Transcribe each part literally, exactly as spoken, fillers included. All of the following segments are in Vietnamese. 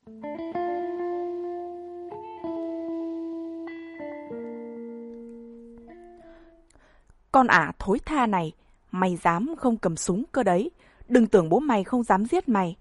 Con ả thối tha này, mày dám không cầm súng cơ đấy, đừng tưởng bố mày không dám giết mày.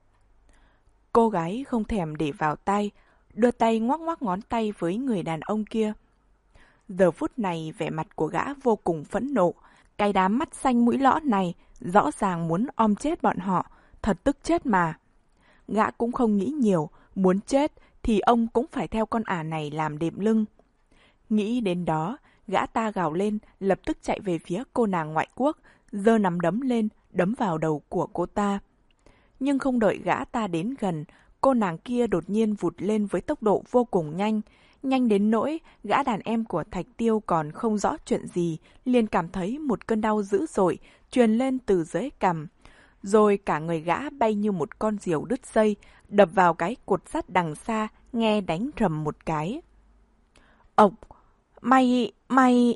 Cô gái không thèm để vào tay, đưa tay ngoắc ngoắc ngón tay với người đàn ông kia. Giờ phút này vẻ mặt của gã vô cùng phẫn nộ, cái đám mắt xanh mũi lõ này rõ ràng muốn om chết bọn họ, thật tức chết mà. Gã cũng không nghĩ nhiều, muốn chết thì ông cũng phải theo con ả này làm đệm lưng. Nghĩ đến đó, gã ta gào lên, lập tức chạy về phía cô nàng ngoại quốc, giơ nắm đấm lên, đấm vào đầu của cô ta. Nhưng không đợi gã ta đến gần, cô nàng kia đột nhiên vụt lên với tốc độ vô cùng nhanh. Nhanh đến nỗi, gã đàn em của Thạch Tiêu còn không rõ chuyện gì, liền cảm thấy một cơn đau dữ dội, truyền lên từ dưới cằm. Rồi cả người gã bay như một con diều đứt dây, đập vào cái cột sắt đằng xa, nghe đánh rầm một cái. Ộc! Mày... mày...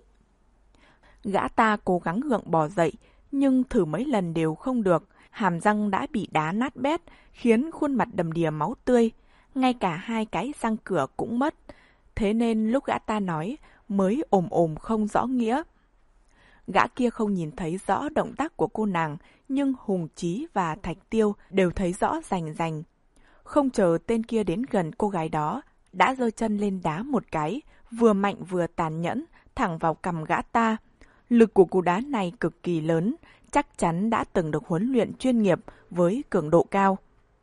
Gã ta cố gắng gượng bò dậy, nhưng thử mấy lần đều không được. Hàm răng đã bị đá nát bét, khiến khuôn mặt đầm đìa máu tươi. Ngay cả hai cái răng cửa cũng mất. Thế nên lúc gã ta nói, mới ồm ồm không rõ nghĩa. Gã kia không nhìn thấy rõ động tác của cô nàng, nhưng Hùng Chí và Thạch Tiêu đều thấy rõ rành rành. Không chờ tên kia đến gần cô gái đó, đã giơ chân lên đá một cái, vừa mạnh vừa tàn nhẫn, thẳng vào cằm gã ta. Lực của cú đá này cực kỳ lớn, chắc chắn đã từng được huấn luyện chuyên nghiệp với cường độ cao.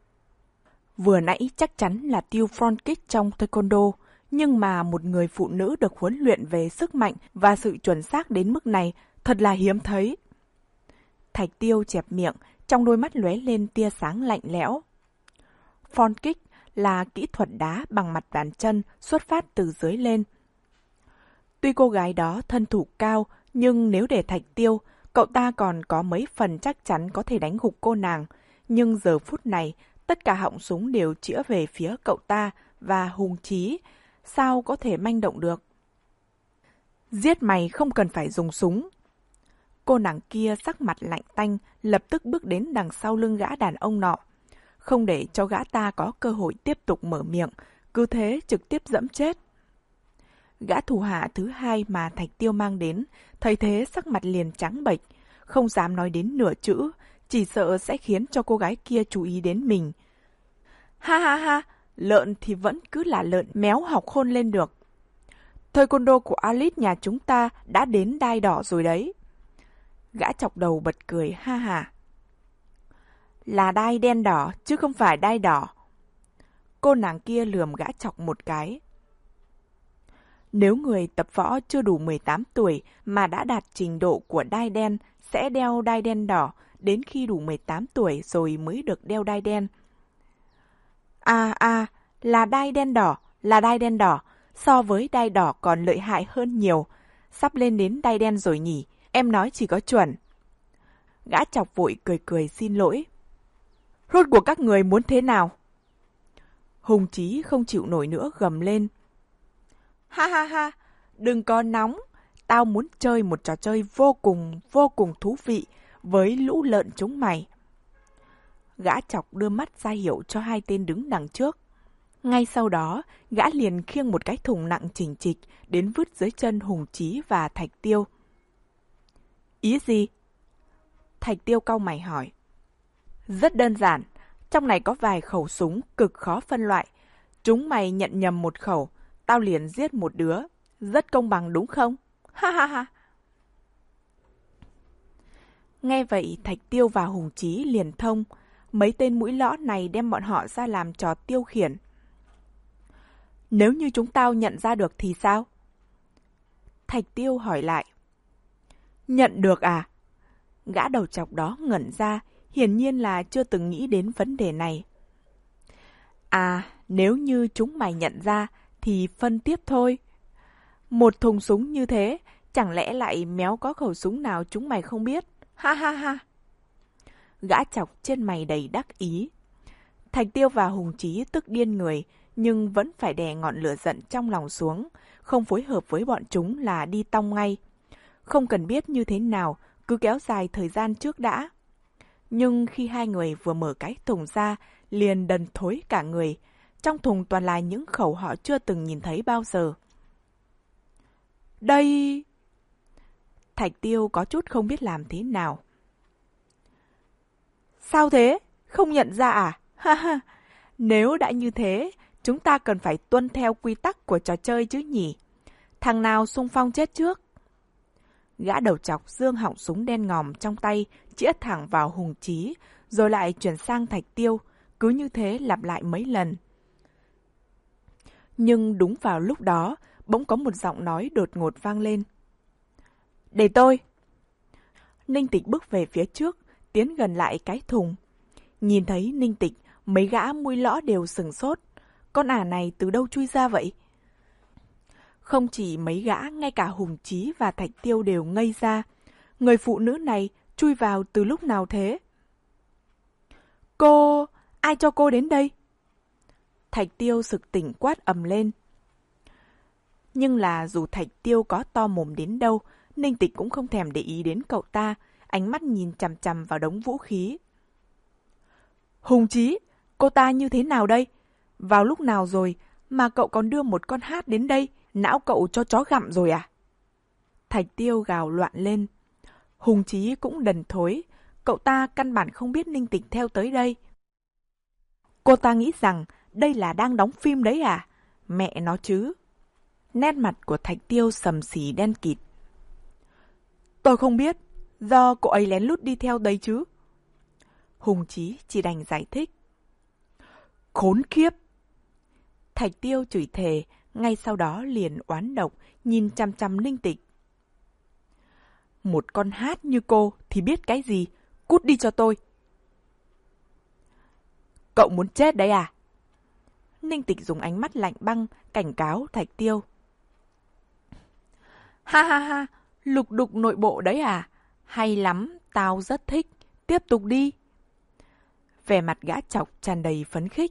Vừa nãy chắc chắn là tiêu front kick trong taekwondo, nhưng mà một người phụ nữ được huấn luyện về sức mạnh và sự chuẩn xác đến mức này thật là hiếm thấy. Thạch Tiêu chẹp miệng, trong đôi mắt lóe lên tia sáng lạnh lẽo. Front kick là kỹ thuật đá bằng mặt bàn chân xuất phát từ dưới lên. Tuy cô gái đó thân thủ cao, nhưng nếu để Thạch Tiêu, cậu ta còn có mấy phần chắc chắn có thể đánh gục cô nàng. Nhưng giờ phút này, tất cả họng súng đều chĩa về phía cậu ta và Hùng Chí. Sao có thể manh động được? Giết mày không cần phải dùng súng. Cô nàng kia sắc mặt lạnh tanh, lập tức bước đến đằng sau lưng gã đàn ông nọ. Không để cho gã ta có cơ hội tiếp tục mở miệng, cứ thế trực tiếp dẫm chết. Gã thủ hạ thứ hai mà Thạch Tiêu mang đến, thấy thế sắc mặt liền trắng bệch, không dám nói đến nửa chữ, chỉ sợ sẽ khiến cho cô gái kia chú ý đến mình. Ha ha ha, lợn thì vẫn cứ là lợn, méo học khôn lên được. Taekwondo của Alice nhà chúng ta đã đến đai đỏ rồi đấy. Gã chọc đầu bật cười ha ha. Là đai đen đỏ chứ không phải đai đỏ. Cô nàng kia lườm gã chọc một cái. Nếu người tập võ chưa đủ mười tám tuổi mà đã đạt trình độ của đai đen sẽ đeo đai đen đỏ, đến khi đủ mười tám tuổi rồi mới được đeo đai đen. À à, là đai đen đỏ, là đai đen đỏ, so với đai đỏ còn lợi hại hơn nhiều. Sắp lên đến đai đen rồi nhỉ, em nói chỉ có chuẩn. Gã chọc vội cười cười xin lỗi. Rốt của các người muốn thế nào? Hùng Chí không chịu nổi nữa gầm lên. Ha ha ha, đừng có nóng, tao muốn chơi một trò chơi vô cùng, vô cùng thú vị với lũ lợn chúng mày. Gã chọc đưa mắt ra hiệu cho hai tên đứng đằng trước. Ngay sau đó, gã liền khiêng một cái thùng nặng chỉnh trịch đến vứt dưới chân Hùng Chí và Thạch Tiêu. Ý gì? Thạch Tiêu cau mày hỏi. Rất đơn giản, trong này có vài khẩu súng cực khó phân loại. Chúng mày nhận nhầm một khẩu, tao liền giết một đứa. Rất công bằng đúng không? Ha ha ha. Nghe vậy Thạch Tiêu và Hùng Chí liền thông. Mấy tên mũi lõ này đem bọn họ ra làm trò tiêu khiển. Nếu như chúng tao nhận ra được thì sao? Thạch Tiêu hỏi lại. Nhận được à? Gã đầu chọc đó ngẩn ra, hiển nhiên là chưa từng nghĩ đến vấn đề này. À, nếu như chúng mày nhận ra thì phân tiếp thôi. Một thùng súng như thế, chẳng lẽ lại méo có khẩu súng nào chúng mày không biết? Ha ha ha. Gã chọc trên mày đầy đắc ý. Thạch Tiêu và Hùng Chí tức điên người, nhưng vẫn phải đè ngọn lửa giận trong lòng xuống, không phối hợp với bọn chúng là đi tong ngay. Không cần biết như thế nào, cứ kéo dài thời gian trước đã. Nhưng khi hai người vừa mở cái thùng ra, liền đần thối cả người. Trong thùng toàn là những khẩu họ chưa từng nhìn thấy bao giờ. Đây... Thạch Tiêu có chút không biết làm thế nào. Sao thế? Không nhận ra à? Ha ha, nếu đã như thế, chúng ta cần phải tuân theo quy tắc của trò chơi chứ nhỉ? Thằng nào xung phong chết trước? Gã đầu trọc giương họng súng đen ngòm trong tay, chĩa thẳng vào Hùng Chí, rồi lại chuyển sang Thạch Tiêu, cứ như thế lặp lại mấy lần. Nhưng đúng vào lúc đó, bỗng có một giọng nói đột ngột vang lên. Để tôi! Ninh Tịch bước về phía trước, tiến gần lại cái thùng. Nhìn thấy Ninh Tịch, mấy gã mũi lõ đều sừng sốt. Con ả này từ đâu chui ra vậy? Không chỉ mấy gã, ngay cả Hùng Chí và Thạch Tiêu đều ngây ra. Người phụ nữ này chui vào từ lúc nào thế? Cô... ai cho cô đến đây? Thạch Tiêu sực tỉnh quát ầm lên. Nhưng là dù Thạch Tiêu có to mồm đến đâu, Ninh Tịch cũng không thèm để ý đến cậu ta, ánh mắt nhìn chằm chằm vào đống vũ khí. Hùng Chí, cô ta như thế nào đây? Vào lúc nào rồi mà cậu còn đưa một con hát đến đây? Não cậu cho chó gặm rồi à? Thạch Tiêu gào loạn lên. Hùng Chí cũng đần thối, cậu ta căn bản không biết Ninh Tịch theo tới đây. Cô ta nghĩ rằng đây là đang đóng phim đấy à? Mẹ nó chứ. Nét mặt của Thạch Tiêu sầm xì đen kịt. Tôi không biết, do cô ấy lén lút đi theo đấy chứ. Hùng Chí chỉ đành giải thích. Khốn kiếp! Thạch Tiêu chửi thề, ngay sau đó liền oán độc, nhìn chằm chằm Ninh Tịch. Một con hát như cô thì biết cái gì, cút đi cho tôi. Cậu muốn chết đấy à? Ninh Tịch dùng ánh mắt lạnh băng, cảnh cáo Thạch Tiêu. Ha ha ha, lục đục nội bộ đấy à? Hay lắm, tao rất thích, tiếp tục đi. Vẻ mặt gã chọc tràn đầy phấn khích.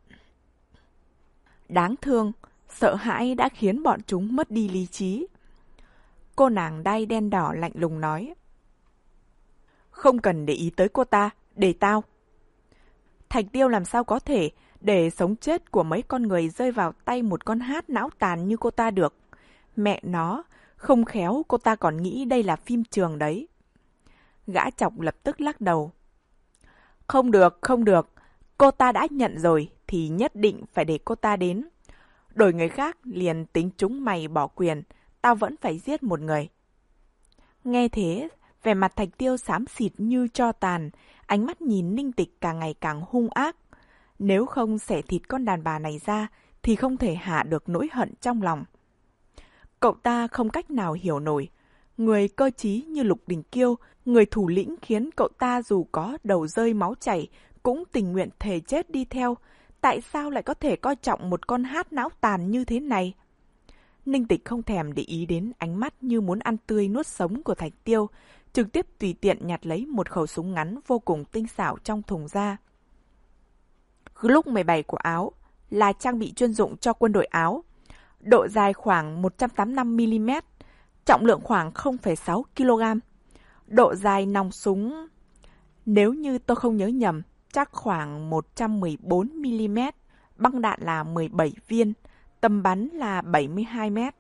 Đáng thương, sợ hãi đã khiến bọn chúng mất đi lý trí. Cô nàng đai đen đỏ lạnh lùng nói. Không cần để ý tới cô ta, để tao. Thạch Tiêu làm sao có thể để sống chết của mấy con người rơi vào tay một con hát não tàn như cô ta được. Mẹ nó, không khéo cô ta còn nghĩ đây là phim trường đấy. Gã chọc lập tức lắc đầu. Không được, không được. Cô ta đã nhận rồi thì nhất định phải để cô ta đến. Đổi người khác liền tính chúng mày bỏ quyền, tao vẫn phải giết một người. Nghe thế, vẻ mặt Thạch Tiêu xám xịt như tro tàn, ánh mắt nhìn Ninh Tịch càng ngày càng hung ác. Nếu không xẻ thịt con đàn bà này ra thì không thể hạ được nỗi hận trong lòng. Cậu ta không cách nào hiểu nổi. Người cơ trí như Lục Đình Kiêu, người thủ lĩnh khiến cậu ta dù có đầu rơi máu chảy cũng tình nguyện thề chết đi theo. Tại sao lại có thể coi trọng một con hát não tàn như thế này? Ninh Tịch không thèm để ý đến ánh mắt như muốn ăn tươi nuốt sống của Thạch Tiêu, trực tiếp tùy tiện nhặt lấy một khẩu súng ngắn vô cùng tinh xảo trong thùng ra. Glock mười bảy của Áo là trang bị chuyên dụng cho quân đội Áo. Độ dài khoảng một trăm tám mươi lăm mi-li-mét, trọng lượng khoảng không phẩy sáu ki lô gam. Độ dài nòng súng, nếu như tôi không nhớ nhầm, chắc khoảng một trăm mười bốn mi-li-mét, băng đạn là mười bảy viên, tầm bắn là bảy mươi hai mét.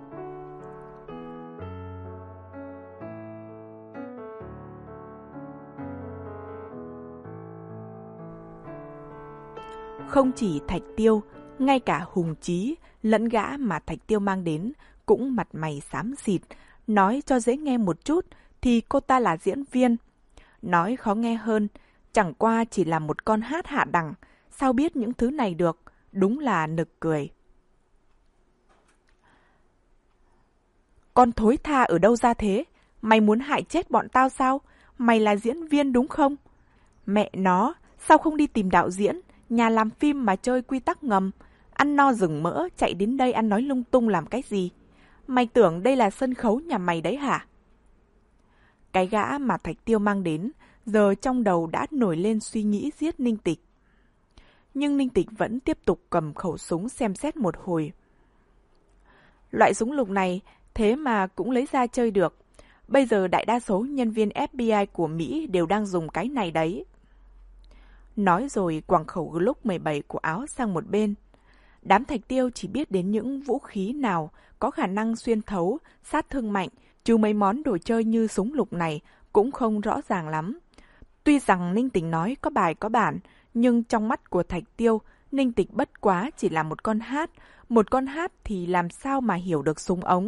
Không chỉ Thạch Tiêu, ngay cả Hùng Chí lẫn gã mà Thạch Tiêu mang đến cũng mặt mày xám xịt. Nói cho dễ nghe một chút thì cô ta là diễn viên. Nói khó nghe hơn, chẳng qua chỉ là một con hát hạ đẳng. Sao biết những thứ này được? Đúng là nực cười. Con thối tha ở đâu ra thế? Mày muốn hại chết bọn tao sao? Mày là diễn viên đúng không? Mẹ nó, sao không đi tìm đạo diễn, nhà làm phim mà chơi quy tắc ngầm? Ăn no rừng mỡ, chạy đến đây ăn nói lung tung làm cái gì? Mày tưởng đây là sân khấu nhà mày đấy hả? Cái gã mà Thạch Tiêu mang đến, giờ trong đầu đã nổi lên suy nghĩ giết Ninh Tịch. Nhưng Ninh Tịch vẫn tiếp tục cầm khẩu súng xem xét một hồi. Loại súng lục này, thế mà cũng lấy ra chơi được. Bây giờ đại đa số nhân viên ép bê i của Mỹ đều đang dùng cái này đấy. Nói rồi quẳng khẩu Glock mười bảy của áo sang một bên. Đám Thạch Tiêu chỉ biết đến những vũ khí nào có khả năng xuyên thấu, sát thương mạnh, chứ mấy món đồ chơi như súng lục này cũng không rõ ràng lắm. Tuy rằng Ninh Tịch nói có bài có bản, nhưng trong mắt của Thạch Tiêu, Ninh Tịch bất quá chỉ là một con hát. Một con hát thì làm sao mà hiểu được súng ống.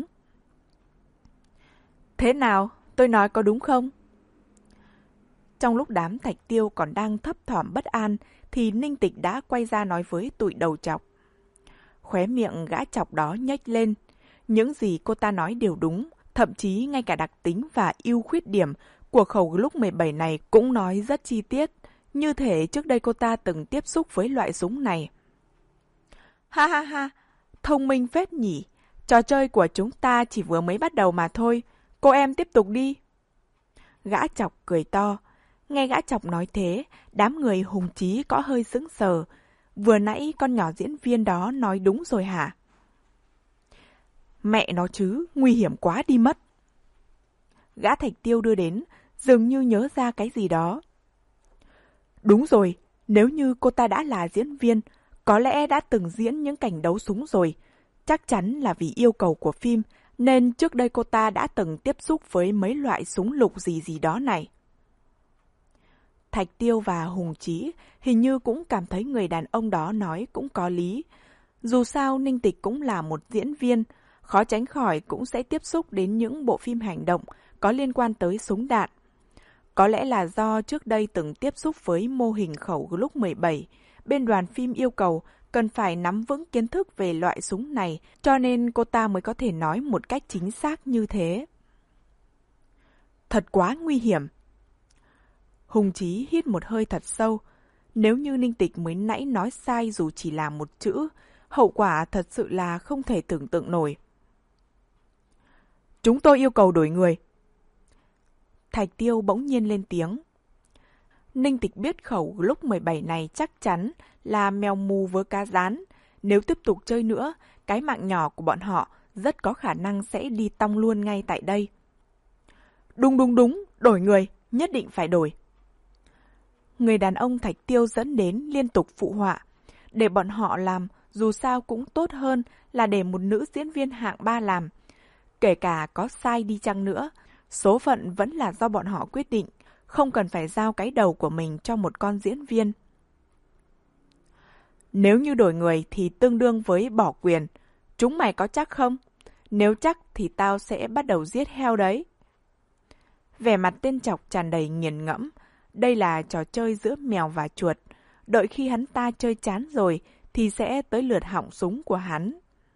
Thế nào, tôi nói có đúng không? Trong lúc đám Thạch Tiêu còn đang thấp thỏm bất an, thì Ninh Tịch đã quay ra nói với tụi đầu chọc. Khóe miệng gã chọc đó nhếch lên. Những gì cô ta nói đều đúng, thậm chí ngay cả đặc tính và ưu khuyết điểm của khẩu Glock mười bảy này cũng nói rất chi tiết, như thể trước đây cô ta từng tiếp xúc với loại súng này. Ha ha ha, thông minh phết nhỉ, trò chơi của chúng ta chỉ vừa mới bắt đầu mà thôi, cô em tiếp tục đi. Gã chọc cười to. Nghe gã chọc nói thế, đám người Hùng Chí có hơi sững sờ. Vừa nãy con nhỏ diễn viên đó nói đúng rồi hả? Mẹ nó chứ, nguy hiểm quá đi mất. Gã Thạch Tiêu đưa đến, dường như nhớ ra cái gì đó. Đúng rồi, nếu như cô ta đã là diễn viên, có lẽ đã từng diễn những cảnh đấu súng rồi. Chắc chắn là vì yêu cầu của phim, nên trước đây cô ta đã từng tiếp xúc với mấy loại súng lục gì gì đó này. Thạch Tiêu và Hùng Chí hình như cũng cảm thấy người đàn ông đó nói cũng có lý. Dù sao Ninh Tịch cũng là một diễn viên, khó tránh khỏi cũng sẽ tiếp xúc đến những bộ phim hành động có liên quan tới súng đạn. Có lẽ là do trước đây từng tiếp xúc với mô hình khẩu Glock mười bảy, bên đoàn phim yêu cầu cần phải nắm vững kiến thức về loại súng này, cho nên cô ta mới có thể nói một cách chính xác như thế. Thật quá nguy hiểm. Hùng Chí hít một hơi thật sâu. Nếu như Ninh Tịch mới nãy nói sai dù chỉ là một chữ, hậu quả thật sự là không thể tưởng tượng nổi. Chúng tôi yêu cầu đổi người. Thạch Tiêu bỗng nhiên lên tiếng. Ninh Tịch biết khẩu Glock mười bảy này chắc chắn là mèo mù với cá rán. Nếu tiếp tục chơi nữa, cái mạng nhỏ của bọn họ rất có khả năng sẽ đi tong luôn ngay tại đây. Đúng đúng đúng, đổi người, nhất định phải đổi. Người đàn ông Thạch Tiêu dẫn đến liên tục phụ họa. Để bọn họ làm, dù sao cũng tốt hơn là để một nữ diễn viên hạng ba làm. Kể cả có sai đi chăng nữa, số phận vẫn là do bọn họ quyết định, không cần phải giao cái đầu của mình cho một con diễn viên. Nếu như đổi người thì tương đương với bỏ quyền. Chúng mày có chắc không? Nếu chắc thì tao sẽ bắt đầu giết heo đấy. Vẻ mặt tên chọc tràn đầy nghiền ngẫm. Đây là trò chơi giữa mèo và chuột. Đợi khi hắn ta chơi chán rồi thì sẽ tới lượt họng súng của hắn.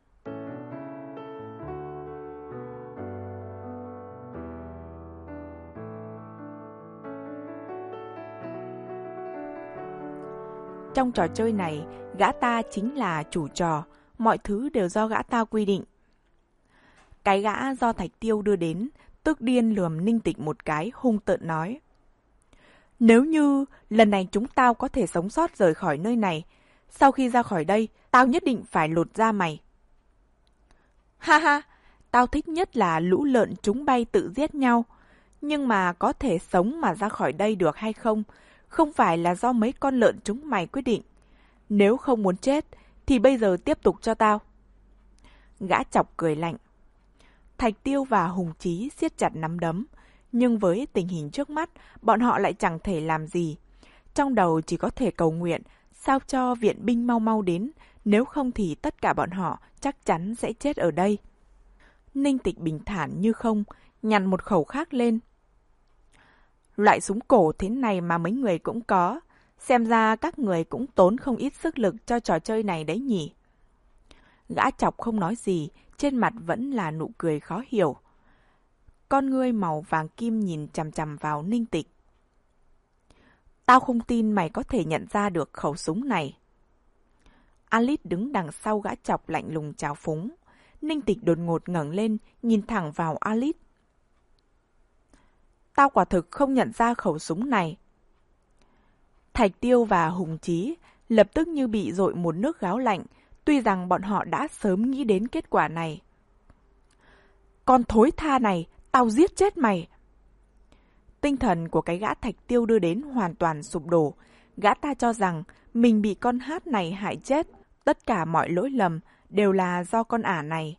Trong trò chơi này, gã ta chính là chủ trò, mọi thứ đều do gã ta quy định. Cái gã do Thạch Tiêu đưa đến, tức điên lườm Ninh Tịch một cái, hung tợn nói. Nếu như lần này chúng tao có thể sống sót rời khỏi nơi này, sau khi ra khỏi đây, tao nhất định phải lột da mày. Ha ha, tao thích nhất là lũ lợn chúng bay tự giết nhau, nhưng mà có thể sống mà ra khỏi đây được hay không, không phải là do mấy con lợn chúng mày quyết định. Nếu không muốn chết, thì bây giờ tiếp tục cho tao. Gã chọc cười lạnh. Thạch Tiêu và Hùng Chí siết chặt nắm đấm, nhưng với tình hình trước mắt, bọn họ lại chẳng thể làm gì. Trong đầu chỉ có thể cầu nguyện, sao cho viện binh mau mau đến, nếu không thì tất cả bọn họ chắc chắn sẽ chết ở đây. Ninh Tịch bình thản như không, nhặt một khẩu khác lên. Loại súng cổ thế này mà mấy người cũng có, xem ra các người cũng tốn không ít sức lực cho trò chơi này đấy nhỉ. Gã chọc không nói gì, trên mặt vẫn là nụ cười khó hiểu. Con ngươi màu vàng kim nhìn chằm chằm vào Ninh Tịch. Tao không tin mày có thể nhận ra được khẩu súng này. Alice đứng đằng sau gã chọc lạnh lùng trào phúng. Ninh Tịch đột ngột ngẩng lên, nhìn thẳng vào Alice. Tao quả thực không nhận ra khẩu súng này. Thạch Tiêu và Hùng Chí lập tức như bị dội một nước gáo lạnh, tuy rằng bọn họ đã sớm nghĩ đến kết quả này. Con thối tha này, tao giết chết mày. Tinh thần của cái gã Thạch Tiêu đưa đến hoàn toàn sụp đổ. Gã ta cho rằng mình bị con hát này hại chết. Tất cả mọi lỗi lầm đều là do con ả này.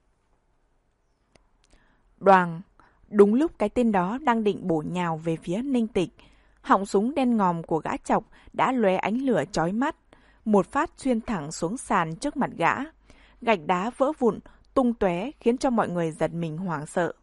Đoàng, đúng lúc cái tên đó đang định bổ nhào về phía Ninh Tịch, họng súng đen ngòm của gã chọc đã lóe ánh lửa chói mắt, một phát xuyên thẳng xuống sàn trước mặt gã. Gạch đá vỡ vụn, tung tóe khiến cho mọi người giật mình hoảng sợ.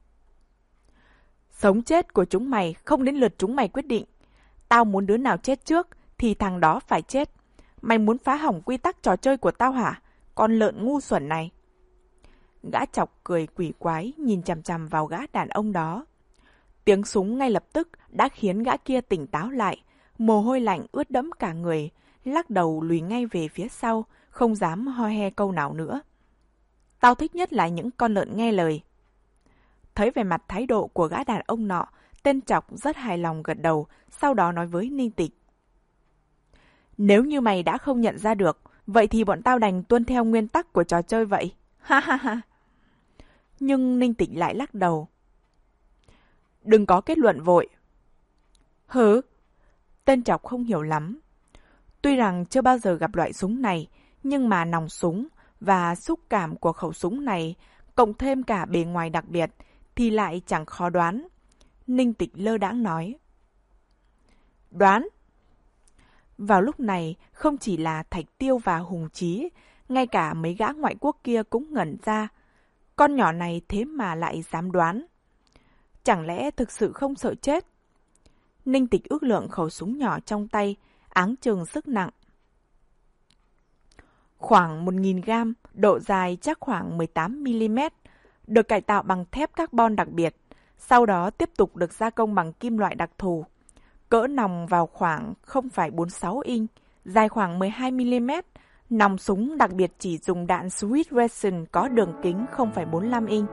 Sống chết của chúng mày không đến lượt chúng mày quyết định. Tao muốn đứa nào chết trước thì thằng đó phải chết. Mày muốn phá hỏng quy tắc trò chơi của tao hả? Con lợn ngu xuẩn này. Gã chọc cười quỷ quái nhìn chằm chằm vào gã đàn ông đó. Tiếng súng ngay lập tức đã khiến gã kia tỉnh táo lại. Mồ hôi lạnh ướt đẫm cả người, lắc đầu lùi ngay về phía sau, không dám ho he câu nào nữa. Tao thích nhất là những con lợn nghe lời. Thấy về mặt thái độ của gã đàn ông nọ, tên chọc rất hài lòng gật đầu, sau đó nói với Ninh Tịch. Nếu như mày đã không nhận ra được, vậy thì bọn tao đành tuân theo nguyên tắc của trò chơi vậy. Ha ha ha. Nhưng Ninh Tịch lại lắc đầu. Đừng có kết luận vội. Hứ? Tên chọc không hiểu lắm. Tuy rằng chưa bao giờ gặp loại súng này, nhưng mà nòng súng và xúc cảm của khẩu súng này, cộng thêm cả bề ngoài đặc biệt, thì lại chẳng khó đoán. Ninh Tịch lơ đãng nói. Đoán? Vào lúc này, không chỉ là Thạch Tiêu và Hùng Chí, ngay cả mấy gã ngoại quốc kia cũng ngẩn ra. Con nhỏ này thế mà lại dám đoán. Chẳng lẽ thực sự không sợ chết? Ninh Tịch ước lượng khẩu súng nhỏ trong tay, áng chừng sức nặng. Khoảng một nghìn gam, độ dài chắc khoảng mười tám mi li mét, được cải tạo bằng thép carbon đặc biệt, sau đó tiếp tục được gia công bằng kim loại đặc thù. Cỡ nòng vào khoảng không phẩy bốn mươi sáu inch, dài khoảng mười hai mi li mét, nòng súng đặc biệt chỉ dùng đạn Swiss Ration có đường kính không phẩy bốn mươi lăm inch.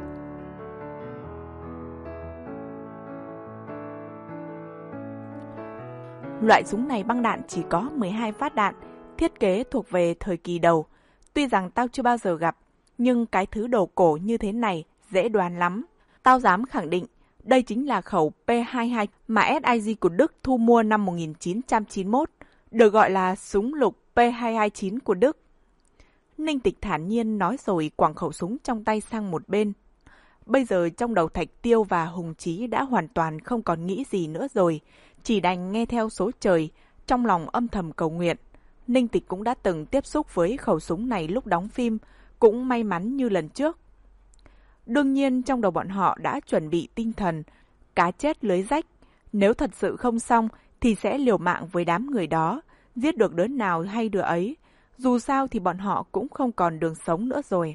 Loại súng này băng đạn chỉ có mười hai phát đạn, thiết kế thuộc về thời kỳ đầu. Tuy rằng tao chưa bao giờ gặp, nhưng cái thứ đồ cổ như thế này dễ đoán lắm. Tao dám khẳng định, đây chính là khẩu P hai mươi hai mà ét i giê của Đức thu mua năm một nghìn chín trăm chín mươi mốt, được gọi là súng lục P hai hai chín của Đức. Ninh Tịch thản nhiên nói rồi quẳng khẩu súng trong tay sang một bên. Bây giờ trong đầu Thạch Tiêu và Hùng Chí đã hoàn toàn không còn nghĩ gì nữa rồi, chỉ đành nghe theo số trời, trong lòng âm thầm cầu nguyện. Ninh Tịch cũng đã từng tiếp xúc với khẩu súng này lúc đóng phim, cũng may mắn như lần trước. Đương nhiên trong đầu bọn họ đã chuẩn bị tinh thần, cá chết lưới rách. Nếu thật sự không xong thì sẽ liều mạng với đám người đó, giết được đứa nào hay đứa ấy. Dù sao thì bọn họ cũng không còn đường sống nữa rồi.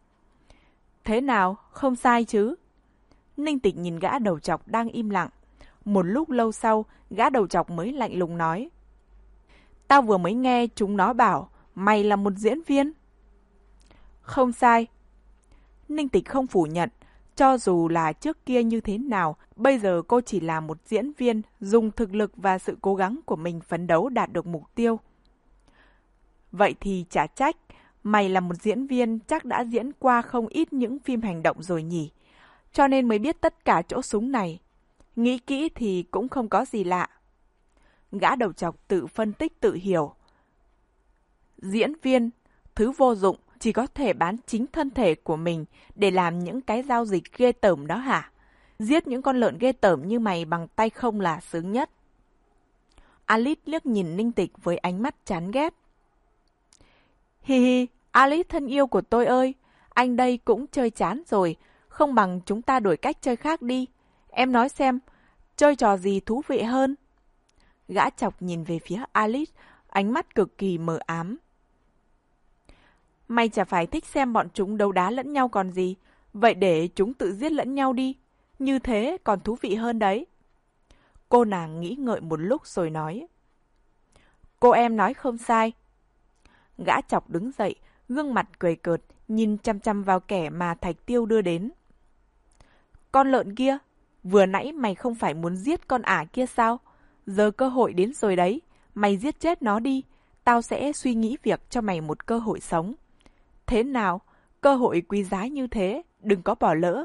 Thế nào, không sai chứ? Ninh Tịch nhìn gã đầu trọc đang im lặng. Một lúc lâu sau, gã đầu trọc mới lạnh lùng nói. Tao vừa mới nghe chúng nó bảo, mày là một diễn viên. Không sai. Ninh Tịch không phủ nhận, cho dù là trước kia như thế nào, bây giờ cô chỉ là một diễn viên, dùng thực lực và sự cố gắng của mình phấn đấu đạt được mục tiêu. Vậy thì chả trách, mày là một diễn viên chắc đã diễn qua không ít những phim hành động rồi nhỉ, cho nên mới biết tất cả chỗ súng này. Nghĩ kỹ thì cũng không có gì lạ. Gã đầu trọc tự phân tích tự hiểu. Diễn viên, thứ vô dụng, chỉ có thể bán chính thân thể của mình để làm những cái giao dịch ghê tởm đó hả? Giết những con lợn ghê tởm như mày bằng tay không là sướng nhất. Alice liếc nhìn Ninh Tịch với ánh mắt chán ghét. Hi hi, Alice thân yêu của tôi ơi, anh đây cũng chơi chán rồi, không bằng chúng ta đổi cách chơi khác đi. Em nói xem, chơi trò gì thú vị hơn? Gã chọc nhìn về phía Alice, ánh mắt cực kỳ mờ ám. Mày chả phải thích xem bọn chúng đấu đá lẫn nhau còn gì, vậy để chúng tự giết lẫn nhau đi, như thế còn thú vị hơn đấy. Cô nàng nghĩ ngợi một lúc rồi nói. Cô em nói không sai. Gã chọc đứng dậy, gương mặt cười cợt, nhìn chăm chăm vào kẻ mà Thạch Tiêu đưa đến. Con lợn kia, vừa nãy mày không phải muốn giết con ả kia sao? Giờ cơ hội đến rồi đấy, mày giết chết nó đi, tao sẽ suy nghĩ việc cho mày một cơ hội sống. Thế nào, cơ hội quý giá như thế, đừng có bỏ lỡ.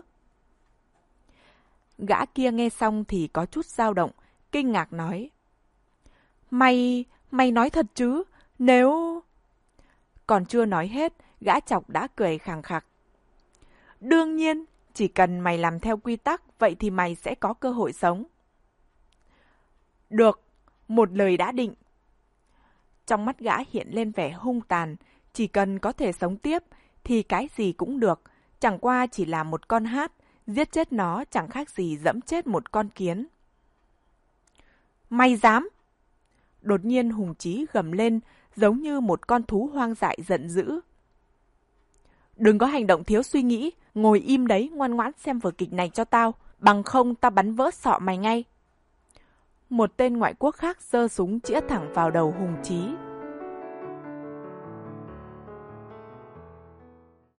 Gã kia nghe xong thì có chút dao động, kinh ngạc nói. Mày, mày nói thật chứ? Nếu... Còn chưa nói hết, gã chọc đã cười khằng khặc. Đương nhiên, chỉ cần mày làm theo quy tắc, vậy thì mày sẽ có cơ hội sống. Được, một lời đã định. Trong mắt gã hiện lên vẻ hung tàn, chỉ cần có thể sống tiếp thì cái gì cũng được, chẳng qua chỉ là một con hát, giết chết nó chẳng khác gì dẫm chết một con kiến. Mày dám! Đột nhiên Hùng Chí gầm lên, giống như một con thú hoang dại giận dữ. Đừng có hành động thiếu suy nghĩ, ngồi im đấy ngoan ngoãn xem vở kịch này cho tao, bằng không tao bắn vỡ sọ mày ngay. Một tên ngoại quốc khác giơ súng chĩa thẳng vào đầu Hùng Chí.